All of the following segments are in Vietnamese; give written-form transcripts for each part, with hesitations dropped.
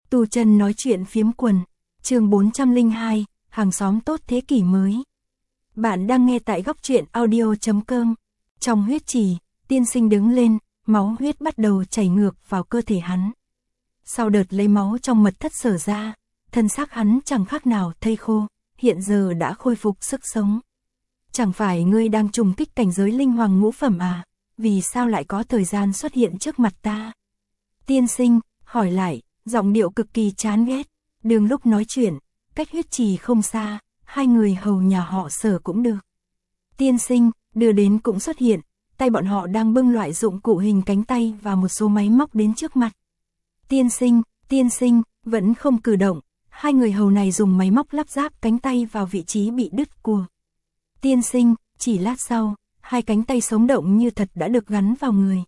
Tu chân nói chuyện phiếm quần, chương 402, hàng xóm tốt thế kỷ mới. Bạn đang nghe tại góc truyện audio.com. Trong huyết trì, tiên sinh đứng lên, máu huyết bắt đầu chảy ngược vào cơ thể hắn. Sau đợt lấy máu trong mật thất sở ra, thân xác hắn chẳng khác nào thây khô, hiện giờ đã khôi phục sức sống. Chẳng phải ngươi đang trùng kích cảnh giới linh hoàng ngũ phẩm à, vì sao lại có thời gian xuất hiện trước mặt ta? Tiên sinh, hỏi lại, giọng điệu cực kỳ chán ghét. Đường lúc nói chuyện, cách huyết trì không xa, hai người hầu nhà họ Sở cũng được. Tiên sinh, đưa đến cũng xuất hiện, tay bọn họ đang bưng loại dụng cụ hình cánh tay và một số máy móc đến trước mặt. Tiên sinh, vẫn không cử động, hai người hầu này dùng máy móc lắp ráp cánh tay vào vị trí bị đứt cùa. Tiên sinh, chỉ lát sau, hai cánh tay sống động như thật đã được gắn vào người.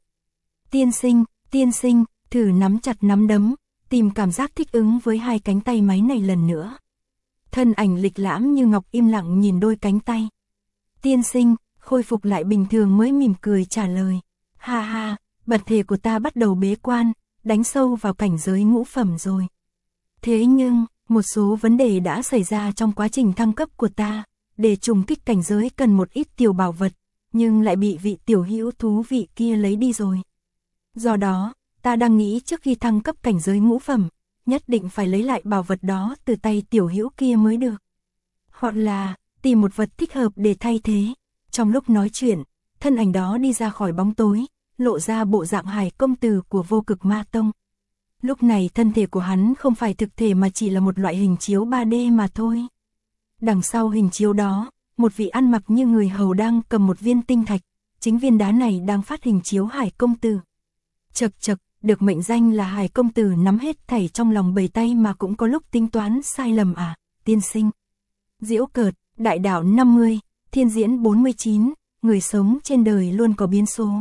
Tiên sinh, thử nắm chặt nắm đấm, tìm cảm giác thích ứng với hai cánh tay máy này lần nữa. Thân ảnh lịch lãm như ngọc im lặng nhìn đôi cánh tay. Tiên sinh, khôi phục lại bình thường mới mỉm cười trả lời. Ha ha, bản thể của ta bắt đầu bế quan, đánh sâu vào cảnh giới ngũ phẩm rồi. Thế nhưng, một số vấn đề đã xảy ra trong quá trình thăng cấp của ta, để trùng kích cảnh giới cần một ít tiểu bảo vật, nhưng lại bị vị tiểu hữu thú vị kia lấy đi rồi. Do đó, ta đang nghĩ trước khi thăng cấp cảnh giới ngũ phẩm, nhất định phải lấy lại bảo vật đó từ tay tiểu hữu kia mới được. Hoặc là, tìm một vật thích hợp để thay thế. Trong lúc nói chuyện, thân ảnh đó đi ra khỏi bóng tối, lộ ra bộ dạng Hải công tử của Vô Cực Ma Tông. Lúc này thân thể của hắn không phải thực thể mà chỉ là một loại hình chiếu 3D mà thôi. Đằng sau hình chiếu đó, một vị ăn mặc như người hầu đang cầm một viên tinh thạch, chính viên đá này đang phát hình chiếu Hải công tử. Chậc, được mệnh danh là Hải công tử nắm hết thảy trong lòng bầy tay mà cũng có lúc tính toán sai lầm à, tiên sinh. Diễu cợt, đại đạo 50, thiên diễn 49, người sống trên đời luôn có biến số.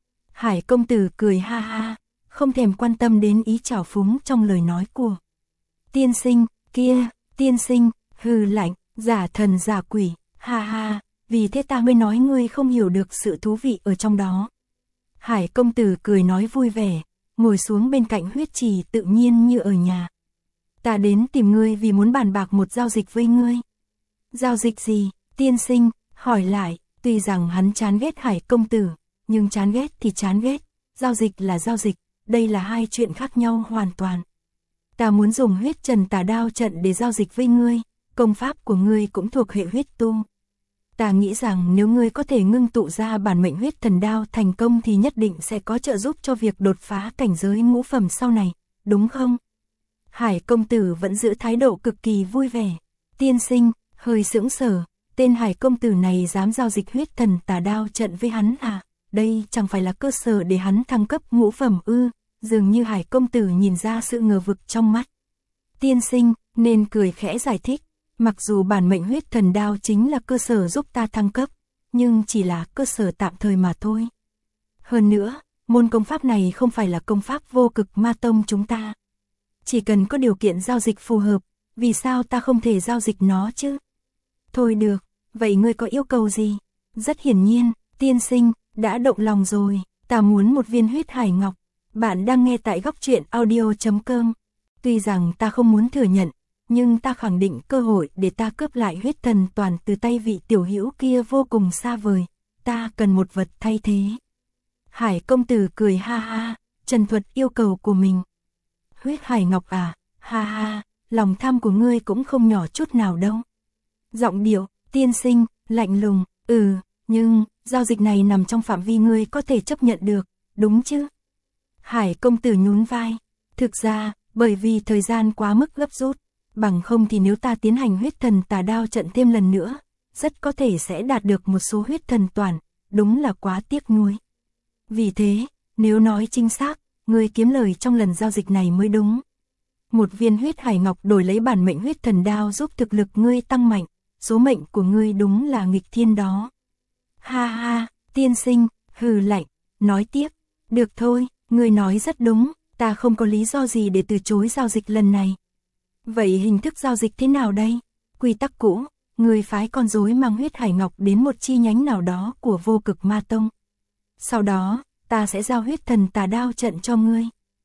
Hải công tử cười ha ha, không thèm quan tâm đến ý trào phúng trong lời nói của tiên sinh, kia, tiên sinh, hừ lạnh, giả thần giả quỷ, ha ha, vì thế ta mới nói ngươi không hiểu được sự thú vị ở trong đó. Hải công tử cười nói vui vẻ, ngồi xuống bên cạnh huyết trì tự nhiên như ở nhà. Ta đến tìm ngươi vì muốn bàn bạc một giao dịch với ngươi. Giao dịch gì? Tiên sinh, hỏi lại, tuy rằng hắn chán ghét Hải công tử, nhưng chán ghét thì chán ghét, giao dịch là giao dịch, đây là hai chuyện khác nhau hoàn toàn. Ta muốn dùng huyết trần tà đao trận để giao dịch với ngươi, công pháp của ngươi cũng thuộc hệ huyết tu. Ta nghĩ rằng nếu ngươi có thể ngưng tụ ra bản mệnh huyết thần đao thành công thì nhất định sẽ có trợ giúp cho việc đột phá cảnh giới ngũ phẩm sau này, đúng không? Hải công tử vẫn giữ thái độ cực kỳ vui vẻ. Tiên sinh, hơi sững sờ, tên Hải công tử này dám giao dịch huyết thần tà đao trận với hắn à? Đây chẳng phải là cơ sở để hắn thăng cấp ngũ phẩm ư? Dường như Hải công tử nhìn ra sự ngờ vực trong mắt. Tiên sinh, nên cười khẽ giải thích. Mặc dù bản mệnh huyết thần đao chính là cơ sở giúp ta thăng cấp, nhưng chỉ là cơ sở tạm thời mà thôi. Hơn nữa, môn công pháp này không phải là công pháp Vô Cực Ma Tông chúng ta. Chỉ cần có điều kiện giao dịch phù hợp, vì sao ta không thể giao dịch nó chứ? Thôi được, vậy ngươi có yêu cầu gì? Rất hiển nhiên, tiên sinh, đã động lòng rồi, ta muốn một viên huyết hải ngọc. Bạn đang nghe tại góc truyện audio.com. Tuy rằng ta không muốn thừa nhận, nhưng ta khẳng định cơ hội để ta cướp lại huyết thần toàn từ tay vị tiểu hữu kia vô cùng xa vời, ta cần một vật thay thế. Hải công tử cười ha ha, trần thuật yêu cầu của mình. Huyết hải ngọc à, ha ha, lòng tham của ngươi cũng không nhỏ chút nào đâu. Giọng điệu, tiên sinh, lạnh lùng, nhưng, giao dịch này nằm trong phạm vi ngươi có thể chấp nhận được, đúng chứ? Hải công tử nhún vai, thực ra, bởi vì thời gian quá mức gấp rút, bằng không thì nếu ta tiến hành huyết thần tà đao trận thêm lần nữa, rất có thể sẽ đạt được một số huyết thần toàn, đúng là quá tiếc nuối. Vì thế, nếu nói chính xác, ngươi kiếm lời trong lần giao dịch này mới đúng. Một viên huyết hải ngọc đổi lấy bản mệnh huyết thần đao giúp thực lực ngươi tăng mạnh, số mệnh của ngươi đúng là nghịch thiên đó. Ha ha, tiên sinh, hừ lạnh, nói tiếp, được thôi, ngươi nói rất đúng, ta không có lý do gì để từ chối giao dịch lần này. Vậy hình thức giao dịch thế nào đây? Quy tắc cũ, người phái con rối mang huyết hải ngọc đến một chi nhánh nào đó của Vô Cực Ma Tông. Sau đó, ta sẽ giao huyết thần tà đao trận cho ngươi.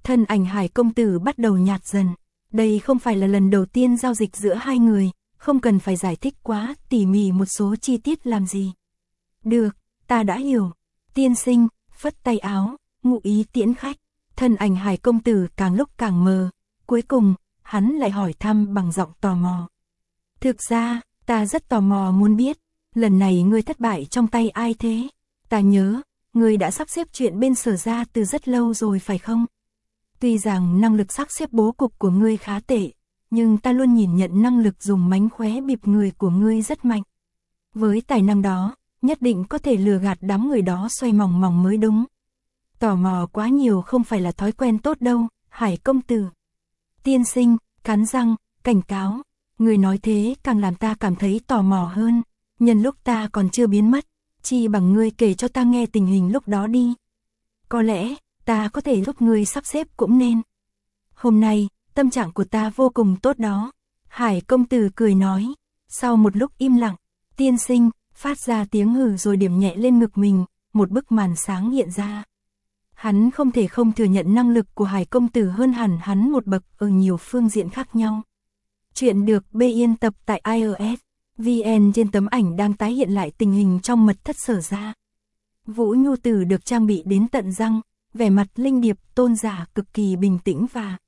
Thân ảnh Hải công tử bắt đầu nhạt dần. Đây không phải là lần đầu tiên giao dịch giữa hai người, không cần phải giải thích quá tỉ mỉ một số chi tiết làm gì. Được, ta đã hiểu. Tiên sinh, phất tay áo, ngụ ý tiễn khách. Thân ảnh Hải công tử càng lúc càng mờ. Cuối cùng, hắn lại hỏi thăm bằng giọng tò mò. Thực ra, ta rất tò mò muốn biết, lần này ngươi thất bại trong tay ai thế? Ta nhớ, ngươi đã sắp xếp chuyện bên Sở gia từ rất lâu rồi phải không? Tuy rằng năng lực sắp xếp bố cục của ngươi khá tệ, nhưng ta luôn nhìn nhận năng lực dùng mánh khóe bịp người của ngươi rất mạnh. Với tài năng đó, nhất định có thể lừa gạt đám người đó xoay mòng mòng mới đúng. Tò mò quá nhiều không phải là thói quen tốt đâu, Hải công tử. Tiên sinh, cắn răng, cảnh cáo. Người nói thế càng làm ta cảm thấy tò mò hơn. Nhân lúc ta còn chưa biến mất, chi bằng ngươi kể cho ta nghe tình hình lúc đó đi. Có lẽ, ta có thể giúp ngươi sắp xếp cũng nên. Hôm nay, tâm trạng của ta vô cùng tốt đó. Hải công tử cười nói. Sau một lúc im lặng, tiên sinh, phát ra tiếng hừ rồi điểm nhẹ lên ngực mình, một bức màn sáng hiện ra. Hắn không thể không thừa nhận năng lực của Hải công tử hơn hẳn hắn một bậc ở nhiều phương diện khác nhau. Chuyện được biên tập tại iOS. VN trên tấm ảnh đang tái hiện lại tình hình trong mật thất Sở gia. Vũ Nhu Tử được trang bị đến tận răng, vẻ mặt linh điệp tôn giả cực kỳ bình tĩnh và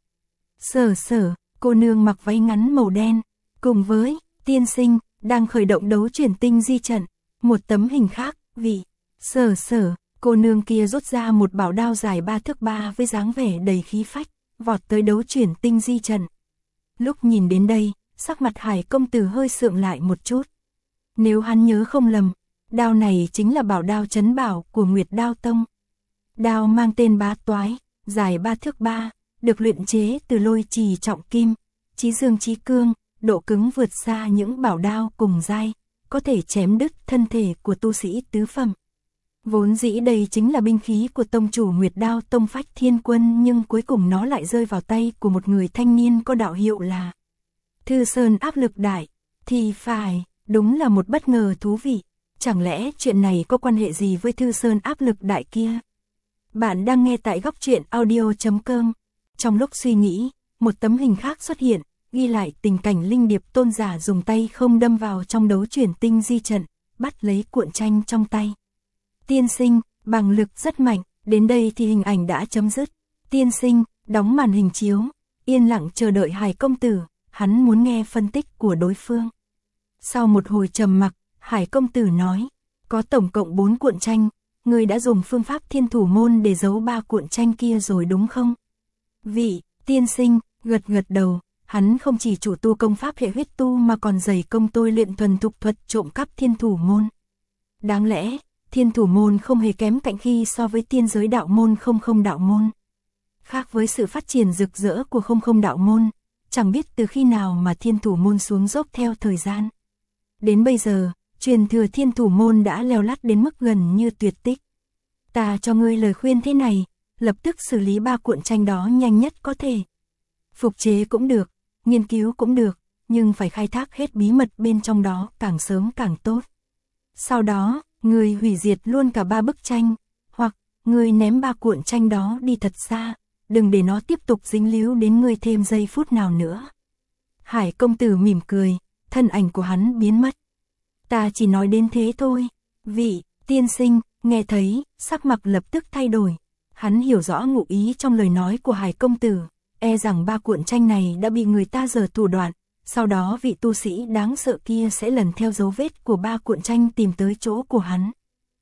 Sở, cô nương mặc váy ngắn màu đen, cùng với tiên sinh đang khởi động đấu chuyển tinh di trận. Một tấm hình khác, vị Sở, cô nương kia rút ra một bảo đao dài 3 thước 3 với dáng vẻ đầy khí phách, vọt tới đấu chuyển tinh di trận. Lúc nhìn đến đây, sắc mặt Hải công tử hơi sượng lại một chút. Nếu hắn nhớ không lầm, đao này chính là bảo đao trấn bảo của Nguyệt Đao Tông. Đao mang tên Bá Toái, dài 3 thước 3, được luyện chế từ lôi trì trọng kim, chí dương chí cương, độ cứng vượt xa những bảo đao cùng giai, có thể chém đứt thân thể của tu sĩ tứ phẩm. Vốn dĩ đây chính là binh khí của tông chủ Nguyệt Đao Tông Phách Thiên Quân, nhưng cuối cùng nó lại rơi vào tay của một người thanh niên có đạo hiệu là Thư Sơn Áp Lực Đại. Thì phải, đúng là một bất ngờ thú vị. Chẳng lẽ chuyện này có quan hệ gì với Thư Sơn Áp Lực Đại kia? Bạn đang nghe tại góc truyện audio.com. Trong lúc suy nghĩ, một tấm hình khác xuất hiện, ghi lại tình cảnh linh điệp tôn giả dùng tay không đâm vào trong đấu chuyển tinh di trận, bắt lấy cuộn tranh trong tay. Tiên sinh, bằng lực rất mạnh, đến đây thì hình ảnh đã chấm dứt. Tiên sinh, đóng màn hình chiếu, yên lặng chờ đợi Hải công tử, hắn muốn nghe phân tích của đối phương. Sau một hồi trầm mặc, Hải công tử nói, có tổng cộng 4 cuộn tranh, người đã dùng phương pháp thiên thủ môn để giấu 3 cuộn tranh kia rồi đúng không? Vị tiên sinh, gật đầu, hắn không chỉ chủ tu công pháp hệ huyết tu mà còn dày công tôi luyện thuần thục thuật trộm cắp thiên thủ môn. Đáng lẽ, thiên thủ môn không hề kém cạnh khi so với tiên giới đạo môn không đạo môn. Khác với sự phát triển rực rỡ của không đạo môn, chẳng biết từ khi nào mà thiên thủ môn xuống dốc theo thời gian. Đến bây giờ, truyền thừa thiên thủ môn đã leo lắt đến mức gần như tuyệt tích. Ta cho ngươi lời khuyên thế này, lập tức xử lý 3 cuộn tranh đó nhanh nhất có thể. Phục chế cũng được, nghiên cứu cũng được, nhưng phải khai thác hết bí mật bên trong đó càng sớm càng tốt. Sau đó, ngươi hủy diệt luôn cả 3 bức tranh, hoặc ngươi ném 3 cuộn tranh đó đi thật xa, đừng để nó tiếp tục dính líu đến ngươi thêm giây phút nào nữa. Hải công tử mỉm cười, thân ảnh của hắn biến mất. Ta chỉ nói đến thế thôi. Vị tiên sinh nghe thấy, sắc mặt lập tức thay đổi. Hắn hiểu rõ ngụ ý trong lời nói của Hải công tử, e rằng 3 cuộn tranh này đã bị người ta giở thủ đoạn, sau đó vị tu sĩ đáng sợ kia sẽ lần theo dấu vết của 3 cuộn tranh tìm tới chỗ của hắn.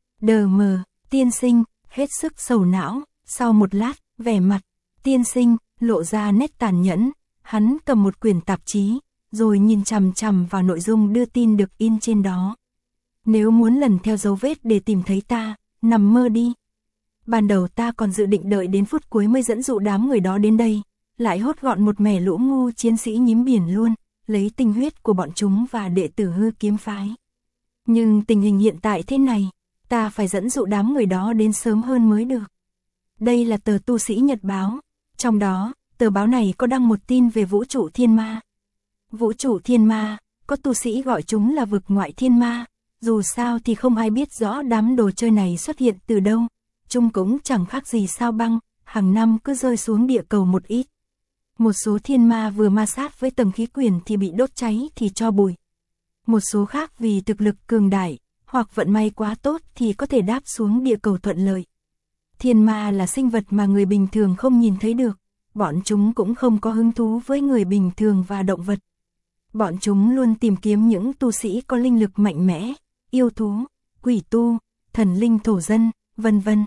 Đờ mờ, tiên sinh hết sức sầu não. Sau một lát, vẻ mặt tiên sinh lộ ra nét tàn nhẫn, hắn cầm một quyển tạp chí, rồi nhìn chằm chằm vào nội dung đưa tin được in trên đó. Nếu muốn lần theo dấu vết để tìm thấy ta, nằm mơ đi. Ban đầu ta còn dự định đợi đến phút cuối mới dẫn dụ đám người đó đến đây, lại hốt gọn một mẻ lũ ngu chiến sĩ nhím biển luôn, lấy tinh huyết của bọn chúng và đệ tử Hư Kiếm phái. Nhưng tình hình hiện tại thế này, ta phải dẫn dụ đám người đó đến sớm hơn mới được. Đây là tờ Tu Sĩ Nhật Báo, trong đó, tờ báo này có đăng một tin về vũ trụ thiên ma. Vũ trụ thiên ma, có tu sĩ gọi chúng là vực ngoại thiên ma, dù sao thì không ai biết rõ đám đồ chơi này xuất hiện từ đâu, chúng cũng chẳng khác gì sao băng, hàng năm cứ rơi xuống địa cầu một ít. Một số thiên ma vừa ma sát với tầng khí quyển thì bị đốt cháy thì cho bụi. Một số khác vì thực lực cường đại, hoặc vận may quá tốt thì có thể đáp xuống địa cầu thuận lợi. Thiên ma là sinh vật mà người bình thường không nhìn thấy được, bọn chúng cũng không có hứng thú với người bình thường và động vật. Bọn chúng luôn tìm kiếm những tu sĩ có linh lực mạnh mẽ, yêu thú, quỷ tu, thần linh thổ dân, vân vân.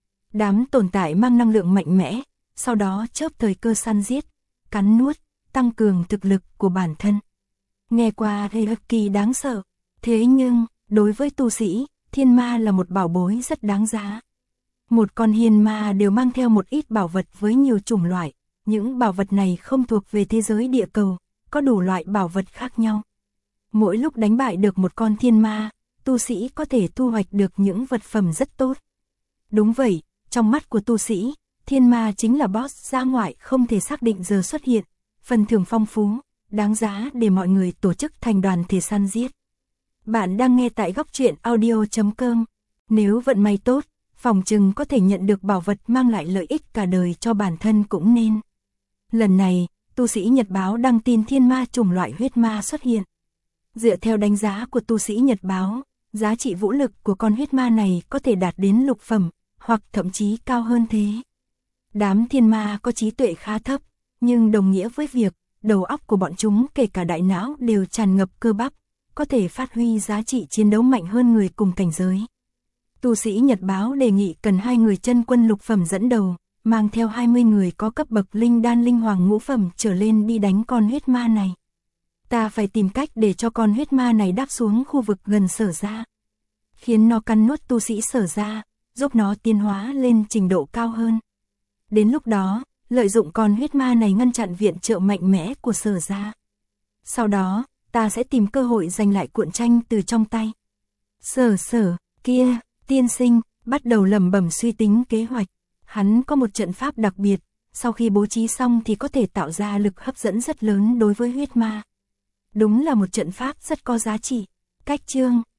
Đám tồn tại mang năng lượng mạnh mẽ, sau đó chớp thời cơ săn giết, cắn nuốt, tăng cường thực lực của bản thân. Nghe qua thì cực kỳ đáng sợ, thế nhưng, đối với tu sĩ, thiên ma là một bảo bối rất đáng giá. Một con hiền ma đều mang theo một ít bảo vật với nhiều chủng loại, những bảo vật này không thuộc về thế giới địa cầu, có đủ loại bảo vật khác nhau. Mỗi lúc đánh bại được một con thiên ma, tu sĩ có thể thu hoạch được những vật phẩm rất tốt. Đúng vậy, trong mắt của tu sĩ, thiên ma chính là boss dã ngoại không thể xác định giờ xuất hiện, phần thưởng phong phú, đáng giá để mọi người tổ chức thành đoàn thể săn giết. Bạn đang nghe tại góc truyện audio.com. Nếu vận may tốt, phòng chừng có thể nhận được bảo vật mang lại lợi ích cả đời cho bản thân cũng nên. Lần này, tu sĩ Nhật Báo đăng tin thiên ma chủng loại huyết ma xuất hiện. Dựa theo đánh giá của tu sĩ Nhật Báo, giá trị vũ lực của con huyết ma này có thể đạt đến lục phẩm, hoặc thậm chí cao hơn thế. Đám thiên ma có trí tuệ khá thấp, nhưng đồng nghĩa với việc đầu óc của bọn chúng kể cả đại não đều tràn ngập cơ bắp, có thể phát huy giá trị chiến đấu mạnh hơn người cùng cảnh giới. Tu sĩ Nhật Báo đề nghị cần 2 người chân quân lục phẩm dẫn đầu, mang theo 20 người có cấp bậc linh đan linh hoàng ngũ phẩm trở lên đi đánh con huyết ma này. Ta phải tìm cách để cho con huyết ma này đáp xuống khu vực gần Sở Gia, khiến nó cắn nuốt tu sĩ Sở Gia, giúp nó tiến hóa lên trình độ cao hơn. Đến lúc đó, lợi dụng con huyết ma này ngăn chặn viện trợ mạnh mẽ của Sở Gia. Sau đó, ta sẽ tìm cơ hội giành lại cuộn tranh từ trong tay. Sở kia, tiên sinh, bắt đầu lẩm bẩm suy tính kế hoạch. Hắn có một trận pháp đặc biệt, sau khi bố trí xong thì có thể tạo ra lực hấp dẫn rất lớn đối với huyết ma. Đúng là một trận pháp rất có giá trị. Cách chương